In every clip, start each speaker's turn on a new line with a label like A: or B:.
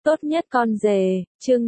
A: Tốt nhất con rể, chương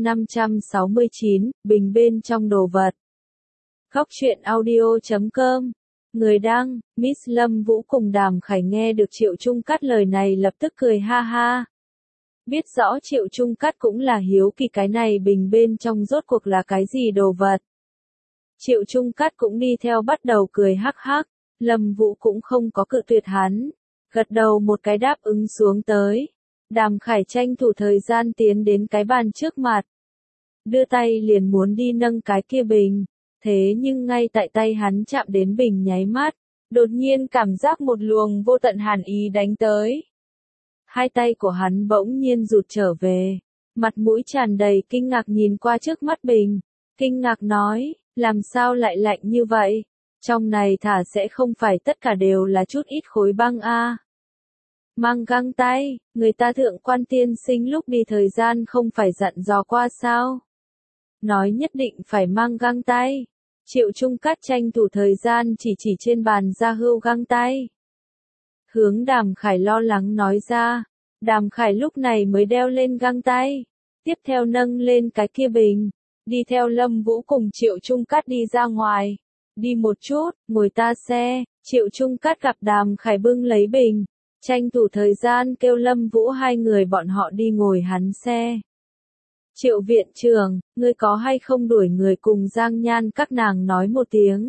A: 569, bình bên trong đồ vật. Góc truyện audio.com. Người đăng, Miss Lâm Vũ cùng Đàm Khải nghe được Triệu Trung Cát lời này lập tức cười ha ha. Biết rõ Triệu Trung Cát cũng là hiếu kỳ cái này bình bên trong rốt cuộc là cái gì đồ vật. Triệu Trung Cát cũng đi theo bắt đầu cười hắc hắc, Lâm Vũ cũng không có cự tuyệt hắn, gật đầu một cái đáp ứng xuống tới. Đàm Khải tranh thủ thời gian tiến đến cái bàn trước mặt. Đưa tay liền muốn đi nâng cái kia bình. Thế nhưng ngay tại tay hắn chạm đến bình nháy mắt, đột nhiên cảm giác một luồng vô tận hàn ý đánh tới. Hai tay của hắn bỗng nhiên rụt trở về. Mặt mũi tràn đầy kinh ngạc nhìn qua trước mắt bình. Kinh ngạc nói, làm sao lại lạnh như vậy? Trong này thả sẽ không phải tất cả đều là chút ít khối băng a. Mang găng tay, người ta thượng quan tiên sinh lúc đi thời gian không phải dặn dò qua sao? Nói nhất định phải mang găng tay. Triệu Trung Cát tranh thủ thời gian chỉ trên bàn ra hưu găng tay. Hướng Đàm Khải lo lắng nói ra. Đàm Khải lúc này mới đeo lên găng tay. Tiếp theo nâng lên cái kia bình. Đi theo Lâm Vũ cùng Triệu Trung Cát đi ra ngoài. Đi một chút, ngồi ta xe. Triệu Trung Cát gặp Đàm Khải bưng lấy bình. Tranh thủ thời gian kêu Lâm Vũ hai người bọn họ đi ngồi hắn xe. Triệu viện trưởng, ngươi có hay không đuổi người cùng Giang Nhan các nàng nói một tiếng?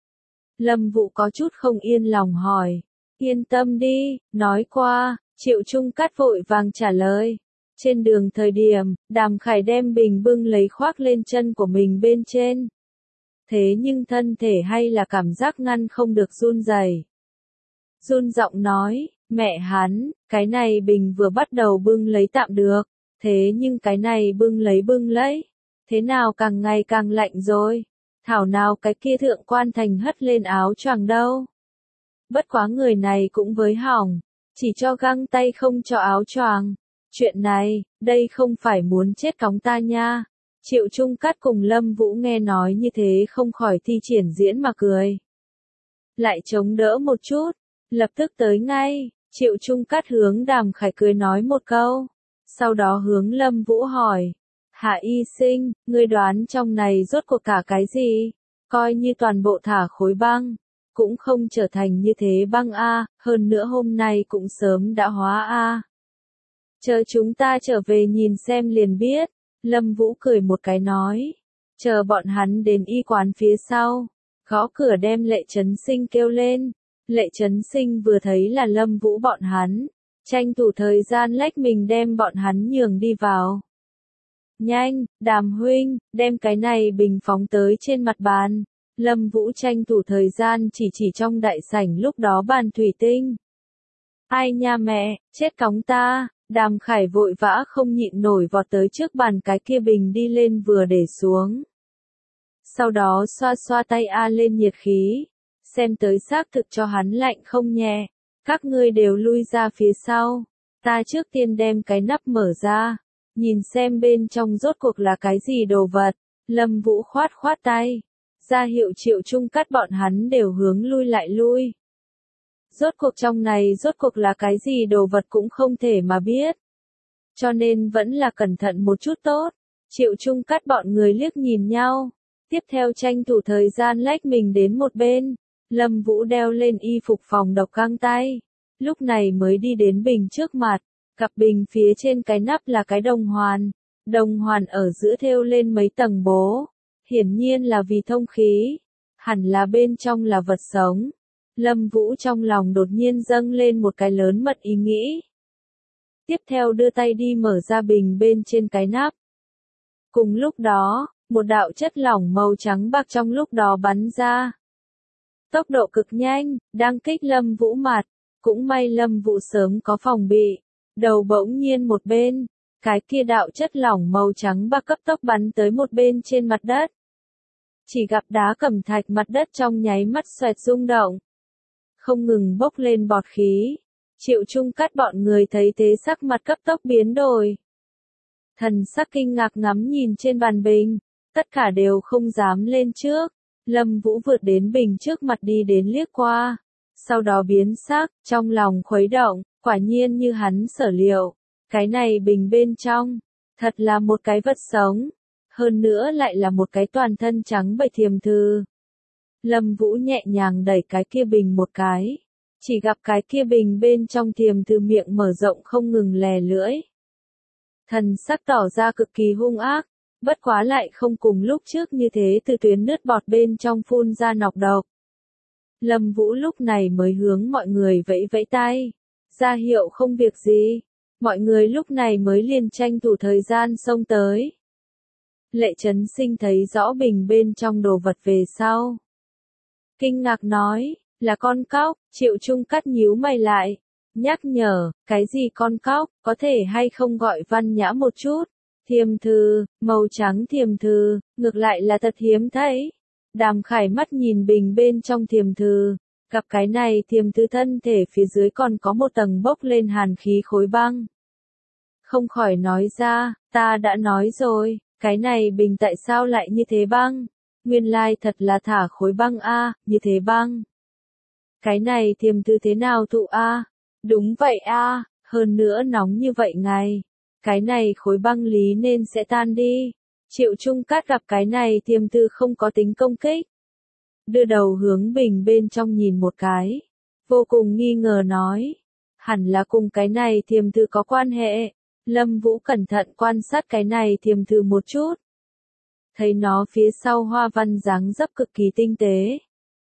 A: Lâm Vũ có chút không yên lòng hỏi. Yên tâm đi, nói qua, Triệu Trung Cát vội vàng trả lời. Trên đường thời điểm, Đàm Khải đem bình bưng lấy khoác lên chân của mình bên trên. Thế nhưng thân thể hay là cảm giác ngăn không được run rẩy. Run giọng nói, mẹ hắn, cái này bình vừa bắt đầu bưng lấy tạm được. Thế nhưng cái này bưng lấy, thế nào càng ngày càng lạnh rồi, thảo nào cái kia thượng quan thành hất lên áo choàng đâu. Bất quá người này cũng với hỏng, chỉ cho găng tay không cho áo choàng. Chuyện này, đây không phải muốn chết cóng ta nha. Triệu Trung Cát cùng Lâm Vũ nghe nói như thế không khỏi thi triển diễn mà cười. Lại chống đỡ một chút, lập tức tới ngay, Triệu Trung Cát hướng Đàm Khải cười nói một câu. Sau đó hướng Lâm Vũ hỏi, Hạ y sinh, ngươi đoán trong này rốt cuộc cả cái gì? Coi như toàn bộ thả khối băng, cũng không trở thành như thế băng a, hơn nữa hôm nay cũng sớm đã hóa a. Chờ chúng ta trở về nhìn xem liền biết, Lâm Vũ cười một cái nói, chờ bọn hắn đến y quán phía sau, gõ cửa đem Lệ Chấn Sinh kêu lên. Lệ Chấn Sinh vừa thấy là Lâm Vũ bọn hắn. Tranh thủ thời gian lách mình đem bọn hắn nhường đi vào. Nhanh, Đàm huynh, đem cái này bình phóng tới trên mặt bàn. Lâm Vũ tranh thủ thời gian chỉ trong đại sảnh lúc đó bàn thủy tinh. Ai nha mẹ, chết cóng ta, Đàm Khải vội vã không nhịn nổi vọt tới trước bàn cái kia bình đi lên vừa để xuống. Sau đó xoa xoa tay lên nhiệt khí. Xem tới xác thực cho hắn lạnh không nhẹ. Các ngươi đều lui ra phía sau. Ta trước tiên đem cái nắp mở ra. Nhìn xem bên trong rốt cuộc là cái gì đồ vật. Lâm Vũ khoát tay. Ra hiệu Triệu Trung Cát bọn hắn đều hướng lui lại lui. Rốt cuộc trong này rốt cuộc là cái gì đồ vật cũng không thể mà biết. Cho nên vẫn là cẩn thận một chút tốt. Triệu Trung Cát bọn người liếc nhìn nhau. Tiếp theo tranh thủ thời gian lách mình đến một bên. Lâm Vũ đeo lên y phục phòng độc găng tay. Lúc này mới đi đến bình trước mặt. Cặp bình phía trên cái nắp là cái đồng hoàn. Đồng hoàn ở giữa thêu lên mấy tầng bố. Hiển nhiên là vì thông khí. Hẳn là bên trong là vật sống. Lâm Vũ trong lòng đột nhiên dâng lên một cái lớn mật ý nghĩ. Tiếp theo đưa tay đi mở ra bình bên trên cái nắp. Cùng lúc đó, một đạo chất lỏng màu trắng bạc trong lúc đó bắn ra. Tốc độ cực nhanh, đang kích Lâm Vũ mặt. Cũng may Lâm Vũ sớm có phòng bị. Đầu bỗng nhiên một bên. Cái kia đạo chất lỏng màu trắng bạc cấp tốc bắn tới một bên trên mặt đất. Chỉ gặp đá cẩm thạch mặt đất trong nháy mắt xoẹt rung động. Không ngừng bốc lên bọt khí. Triệu Trung Cát bọn người thấy thế sắc mặt cấp tốc biến đổi. Thần sắc kinh ngạc ngắm nhìn trên bàn bình. Tất cả đều không dám lên trước. Lâm Vũ vượt đến bình trước mặt đi đến liếc qua. Sau đó biến sắc, trong lòng khuấy động, quả nhiên như hắn sở liệu. Cái này bình bên trong, Thật là một cái vật sống. Hơn nữa lại là một cái toàn thân trắng bệch thiềm thư. Lâm Vũ nhẹ nhàng đẩy cái kia bình một cái. Chỉ gặp cái kia bình bên trong thiềm thư miệng mở rộng không ngừng lè lưỡi. Thần sắc tỏ ra cực kỳ hung ác, bất quá lại không cùng lúc trước như thế từ tuyến nước bọt bên trong phun ra nọc độc. Lâm Vũ lúc này mới hướng mọi người vẫy vẫy tay, ra hiệu không việc gì. Mọi người lúc này mới liền tranh thủ thời gian xông tới. Lệ Chấn Sinh thấy rõ bình bên trong đồ vật về sau. Kinh ngạc nói, là con cóc. Triệu Trung Cắt nhíu mày lại, nhắc nhở, cái gì con cóc, có thể hay không gọi văn nhã một chút. Thiềm thư, màu trắng thiềm thư, ngược lại là thật hiếm thấy. Đàm Khải mắt nhìn bình bên trong thiềm thư, gặp cái này thiềm thư thân thể phía dưới còn có một tầng bốc lên hàn khí khối băng. Không khỏi nói ra, ta đã nói rồi, cái này bình tại sao lại như thế băng? Nguyên lai thật là thả khối băng a, như thế băng. Cái này thiềm thư thế nào thụ a? Đúng vậy a, hơn nữa nóng như vậy ngày. Cái này khối băng lý nên sẽ tan đi. Triệu Trung Cát gặp cái này thiềm thư không có tính công kích. Đưa đầu hướng bình bên trong nhìn một cái. Vô cùng nghi ngờ nói. Hẳn là cùng cái này thiềm thư có quan hệ. Lâm Vũ cẩn thận quan sát cái này thiềm thư một chút. Thấy nó phía sau hoa văn dáng dấp cực kỳ tinh tế.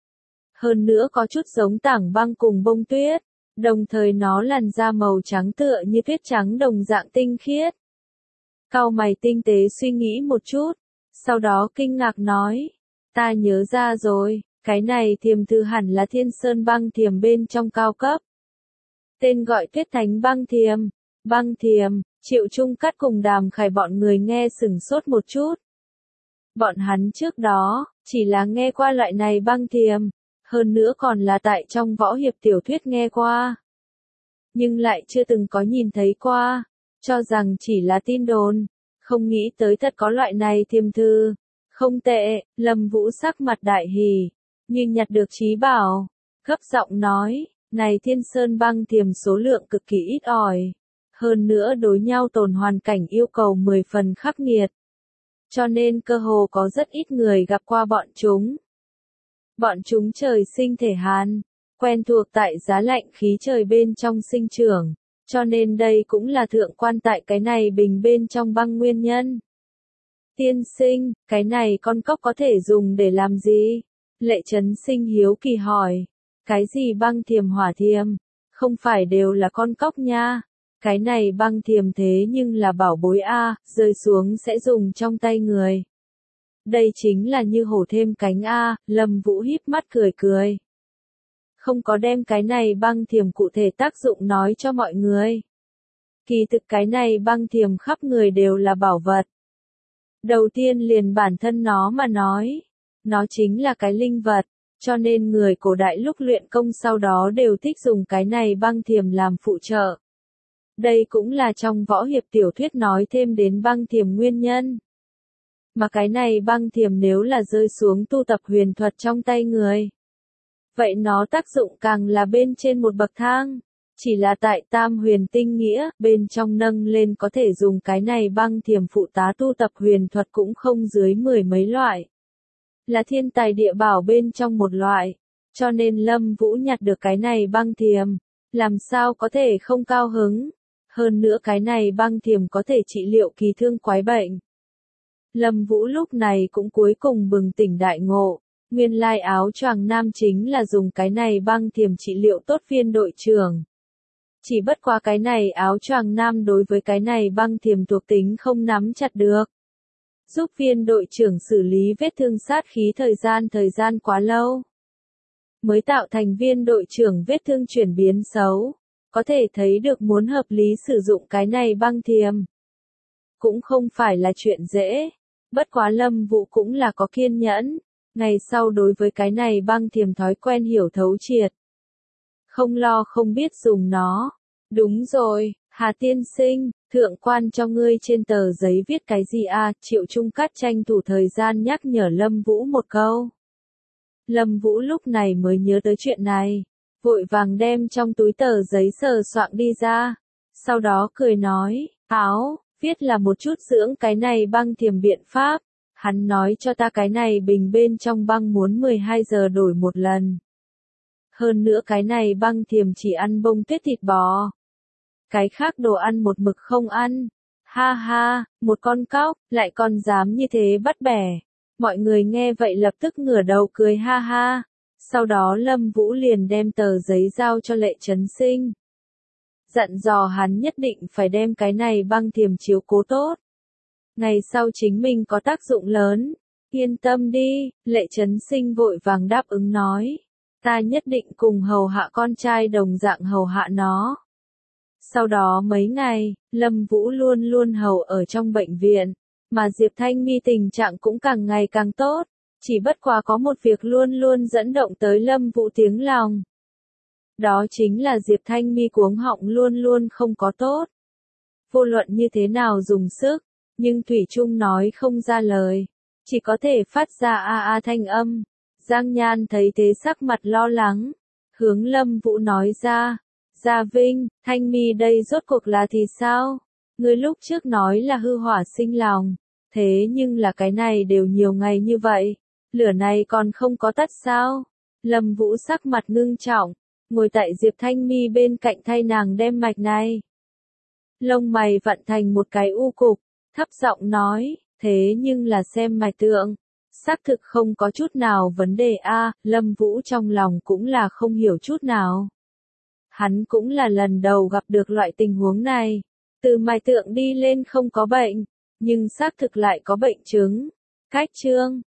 A: Hơn nữa có chút giống tảng băng cùng bông tuyết. Đồng thời nó làn da màu trắng tựa như tuyết trắng đồng dạng tinh khiết. Cau mày tinh tế suy nghĩ một chút. Sau đó kinh ngạc nói. Ta nhớ ra rồi, cái này thiềm thư hẳn là Thiên Sơn băng thiềm bên trong cao cấp. Tên gọi Tuyết Thánh băng thiềm. Băng thiềm, Triệu Trung Cắt cùng Đàm Khải bọn người nghe sửng sốt một chút. Bọn hắn trước đó, chỉ là nghe qua loại này băng thiềm, hơn nữa còn là tại trong võ hiệp tiểu thuyết nghe qua. Nhưng lại chưa từng có nhìn thấy qua, cho rằng chỉ là tin đồn, không nghĩ tới thật có loại này thiềm thư. Không tệ, Lâm Vũ sắc mặt đại hỉ, như nhặt được trí bảo, gấp giọng nói, này Thiên Sơn băng thiềm số lượng cực kỳ ít ỏi. Hơn nữa đối nhau tồn hoàn cảnh yêu cầu 10 phần khắc nghiệt. Cho nên cơ hồ có rất ít người gặp qua bọn chúng. Bọn chúng trời sinh thể hàn, quen thuộc tại giá lạnh khí trời bên trong sinh trưởng, cho nên đây cũng là thượng quan tại cái này bình bên trong băng nguyên nhân. Tiên sinh, cái này con cóc có thể dùng để làm gì? Lệ Chấn Sinh hiếu kỳ hỏi. Cái gì băng thiềm hỏa thiềm? Không phải đều là con cóc nha. Cái này băng thiềm thế nhưng là bảo bối a, rơi xuống sẽ dùng trong tay người. Đây chính là như hổ thêm cánh a, Lâm Vũ híp mắt cười cười. Không có đem cái này băng thiềm cụ thể tác dụng nói cho mọi người. Kỳ thực cái này băng thiềm khắp người đều là bảo vật. Đầu tiên liền bản thân nó mà nói, nó chính là cái linh vật, cho nên người cổ đại lúc luyện công sau đó đều thích dùng cái này băng thiềm làm phụ trợ. Đây cũng là trong võ hiệp tiểu thuyết nói thêm đến băng thiềm nguyên nhân. Mà cái này băng thiềm nếu là rơi xuống tu tập huyền thuật trong tay người, vậy nó tác dụng càng là bên trên một bậc thang. Chỉ là tại Tam Huyền Tinh Nghĩa, bên trong nâng lên có thể dùng cái này băng thiềm phụ tá tu tập huyền thuật cũng không dưới 10 mấy loại. Là thiên tài địa bảo bên trong một loại. Cho nên Lâm Vũ nhặt được cái này băng thiềm, làm sao có thể không cao hứng. Hơn nữa cái này băng thiềm có thể trị liệu kỳ thương quái bệnh. Lâm Vũ lúc này cũng cuối cùng bừng tỉnh đại ngộ. Nguyên lai áo choàng nam chính là dùng cái này băng thiềm trị liệu tốt viên đội trưởng. Chỉ bất qua cái này áo choàng nam đối với cái này băng thiềm thuộc tính không nắm chặt được. Giúp viên đội trưởng xử lý vết thương sát khí thời gian quá lâu. Mới tạo thành viên đội trưởng vết thương chuyển biến xấu. Có thể thấy được muốn hợp lý sử dụng cái này băng thiềm. Cũng không phải là chuyện dễ. Bất quá Lâm Vũ cũng là có kiên nhẫn. Ngày sau đối với cái này băng thiềm thói quen hiểu thấu triệt. Không lo không biết dùng nó. Đúng rồi, Hà tiên sinh, thượng quan cho ngươi trên tờ giấy viết cái gì à? Triệu Trung Cát tranh thủ thời gian nhắc nhở Lâm Vũ một câu. Lâm Vũ lúc này mới nhớ tới chuyện này, vội vàng đem trong túi tờ giấy sờ soạng đi ra, sau đó cười nói, áo, Viết là một chút dưỡng cái này băng thiềm biện pháp. Hắn nói cho ta cái này bình bên trong băng muốn 12 giờ đổi một lần. Hơn nữa cái này băng thiềm chỉ ăn bông tuyết thịt bò. Cái khác đồ ăn một mực không ăn. Ha ha, một con cóc, lại còn dám như thế bắt bẻ. Mọi người nghe vậy lập tức ngửa đầu cười ha ha. Sau đó Lâm Vũ liền đem tờ giấy giao cho Lệ Chấn Sinh. Dặn dò hắn nhất định phải đem cái này băng thiềm chiếu cố tốt. Ngày sau chính mình có tác dụng lớn. Yên tâm đi, Lệ Chấn Sinh vội vàng đáp ứng nói. Ta nhất định cùng hầu hạ con trai đồng dạng hầu hạ nó. Sau đó mấy ngày, Lâm Vũ luôn luôn hầu ở trong bệnh viện, mà Diệp Thanh Mi tình trạng cũng càng ngày càng tốt, chỉ bất quá có một việc luôn luôn dẫn động tới Lâm Vũ tiếng lòng. Đó chính là Diệp Thanh Mi cuống họng luôn luôn không có tốt. Vô luận như thế nào dùng sức, nhưng thủy chung nói không ra lời, chỉ có thể phát ra a a thanh âm. Giang Nhan thấy thế sắc mặt lo lắng, hướng Lâm Vũ nói ra. Gia Vinh, Thanh Mi đây rốt cuộc là thì sao? Ngươi lúc trước nói là hư hỏa sinh lòng, thế nhưng là cái này đều nhiều ngày như vậy, lửa này còn không có tắt sao? Lâm Vũ sắc mặt ngưng trọng, ngồi tại Diệp Thanh Mi bên cạnh thay nàng đem mạch này. Lông mày vặn thành một cái u cục, thấp giọng nói, thế nhưng là xem mạch tượng, xác thực không có chút nào vấn đề a. Lâm Vũ trong lòng cũng là không hiểu chút nào. Hắn cũng là lần đầu gặp được loại tình huống này. Từ mạch tượng đi lên không có bệnh, nhưng xác thực lại có bệnh chứng. Cách chương